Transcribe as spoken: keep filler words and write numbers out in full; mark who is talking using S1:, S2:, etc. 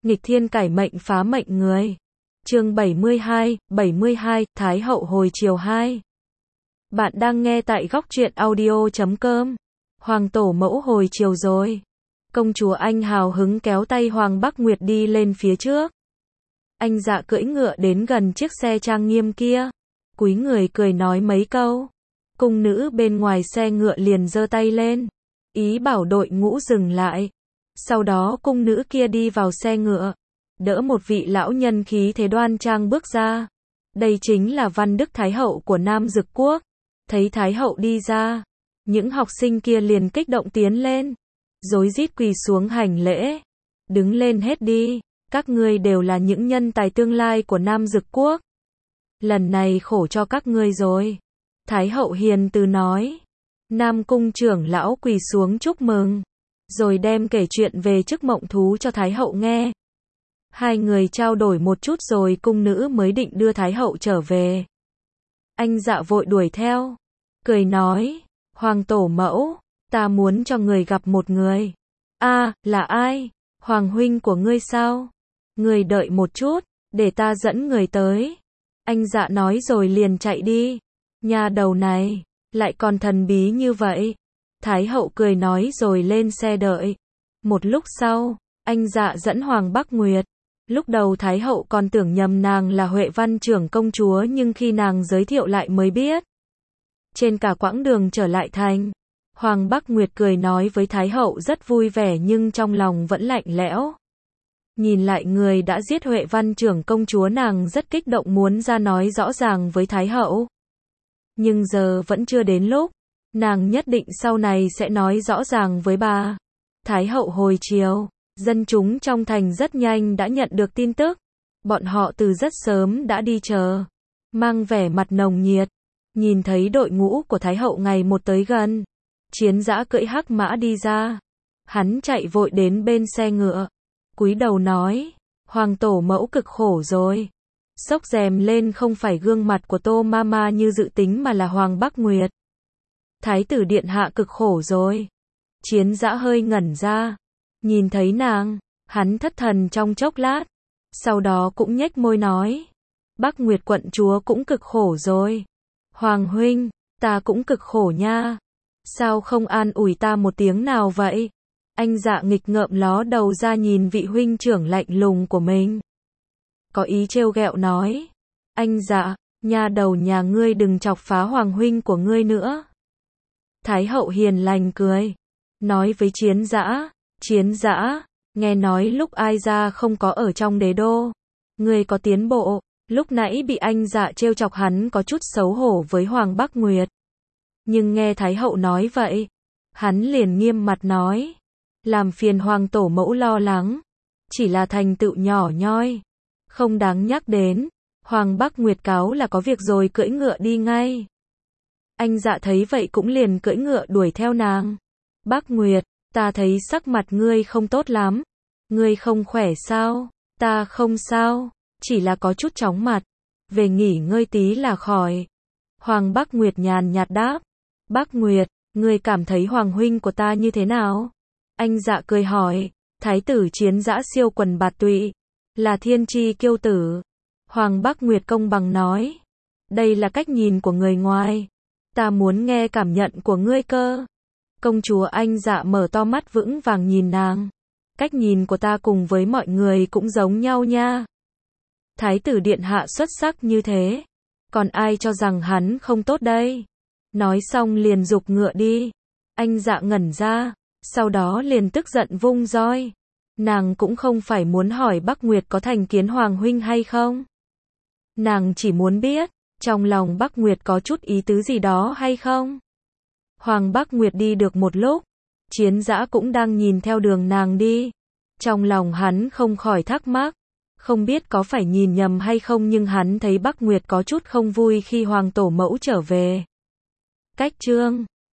S1: nghịch thiên cải mệnh phá mệnh người. Chương bảy mươi hai, bảy mươi hai, Thái hậu hồi chiều hai. Bạn đang nghe tại góc truyện audio chấm com. Hoàng tổ mẫu hồi chiều rồi. Công chúa Anh hào hứng kéo tay Hoàng Bắc Nguyệt đi lên phía trước. Anh Dạ cưỡi ngựa đến gần chiếc xe trang nghiêm kia, cúi người cười nói mấy câu. Cung nữ bên ngoài xe ngựa liền giơ tay lên, ý bảo đội ngũ dừng lại. Sau đó cung nữ kia đi vào xe ngựa, đỡ một vị lão nhân khí thế đoan trang bước ra. Đây chính là Văn Đức Thái hậu của Nam Dực Quốc. Thấy Thái hậu đi ra, những học sinh kia liền kích động tiến lên, rối rít quỳ xuống hành lễ. Đứng lên hết đi, các ngươi đều là những nhân tài tương lai của Nam Dực Quốc. Lần này khổ cho các ngươi rồi. Thái hậu hiền từ nói. Nam cung trưởng lão quỳ xuống chúc mừng, rồi đem kể chuyện về chức mộng thú cho Thái hậu nghe. Hai người trao đổi một chút rồi cung nữ mới định đưa Thái hậu trở về. Anh Dạ vội đuổi theo, cười nói, Hoàng tổ mẫu, ta muốn cho người gặp một người. A, à, là ai? Hoàng huynh của ngươi sao? Người đợi một chút, để ta dẫn người tới. Anh Dạ nói rồi liền chạy đi. Nhà đầu này, lại còn thần bí như vậy. Thái hậu cười nói rồi lên xe đợi. Một lúc sau, anh Dạ dẫn Hoàng Bắc Nguyệt. Lúc đầu Thái hậu còn tưởng nhầm nàng là Huệ Văn trưởng công chúa, nhưng khi nàng giới thiệu lại mới biết. Trên cả quãng đường trở lại thành, Hoàng Bắc Nguyệt cười nói với Thái hậu rất vui vẻ nhưng trong lòng vẫn lạnh lẽo. Nhìn lại người đã giết Huệ Văn trưởng công chúa, nàng rất kích động muốn ra nói rõ ràng với Thái hậu. Nhưng giờ vẫn chưa đến lúc, nàng nhất định sau này sẽ nói rõ ràng với bà. Thái hậu hồi chiều, dân chúng trong thành rất nhanh đã nhận được tin tức. Bọn họ từ rất sớm đã đi chờ, mang vẻ mặt nồng nhiệt. Nhìn thấy đội ngũ của Thái hậu ngày một tới gần, Chiến Dã cưỡi hắc mã đi ra. Hắn chạy vội đến bên xe ngựa, cúi đầu nói, Hoàng tổ mẫu cực khổ rồi. Xốc rèm lên không phải gương mặt của Tô Mama như dự tính mà là Hoàng Bắc Nguyệt. Thái tử điện hạ cực khổ rồi. Chiến Dã hơi ngẩn ra, nhìn thấy nàng, hắn thất thần trong chốc lát, sau đó cũng nhếch môi nói, Bắc Nguyệt quận chúa cũng cực khổ rồi. Hoàng huynh, ta cũng cực khổ nha. Sao không an ủi ta một tiếng nào vậy? Anh Dạ nghịch ngợm ló đầu ra nhìn vị huynh trưởng lạnh lùng của mình, có ý trêu ghẹo nói, anh Dạ, nha đầu nhà ngươi đừng chọc phá hoàng huynh của ngươi nữa. Thái hậu hiền lành cười, nói với Chiến Dã, Chiến Dã, nghe nói lúc Ai Gia không có ở trong đế đô, ngươi có tiến bộ. Lúc nãy bị anh Dạ trêu chọc hắn có chút xấu hổ với Hoàng Bắc Nguyệt. Nhưng nghe Thái hậu nói vậy, hắn liền nghiêm mặt nói, làm phiền Hoàng tổ mẫu lo lắng, chỉ là thành tựu nhỏ nhoi, không đáng nhắc đến. Hoàng Bắc Nguyệt cáo là có việc rồi cưỡi ngựa đi ngay. Anh Dạ thấy vậy cũng liền cưỡi ngựa đuổi theo nàng. Bắc Nguyệt, ta thấy sắc mặt ngươi không tốt lắm. Ngươi không khỏe sao? Ta không sao, chỉ là có chút chóng mặt. Về nghỉ ngơi tí là khỏi. Hoàng Bắc Nguyệt nhàn nhạt đáp. Bắc Nguyệt, ngươi cảm thấy Hoàng huynh của ta như thế nào? Anh Dạ cười hỏi. Thái tử Chiến Dã siêu quần bạt tụy, là thiên chi kiêu tử. Hoàng Bắc Nguyệt công bằng nói, đây là cách nhìn của người ngoài, ta muốn nghe cảm nhận của ngươi cơ. Công chúa Anh Dạ mở to mắt vững vàng nhìn nàng, cách nhìn của ta cùng với mọi người cũng giống nhau nha. Thái tử điện hạ xuất sắc như thế, còn ai cho rằng hắn không tốt đây? Nói xong liền giục ngựa đi. Anh Dạ ngẩn ra, sau đó liền tức giận vung roi. Nàng cũng không phải muốn hỏi Bắc Nguyệt có thành kiến Hoàng huynh hay không. Nàng chỉ muốn biết, trong lòng Bắc Nguyệt có chút ý tứ gì đó hay không. Hoàng Bắc Nguyệt đi được một lúc, Chiến Dã cũng đang nhìn theo đường nàng đi. Trong lòng hắn không khỏi thắc mắc, không biết có phải nhìn nhầm hay không, nhưng hắn thấy Bắc Nguyệt có chút không vui khi Hoàng tổ mẫu trở về. Cách chương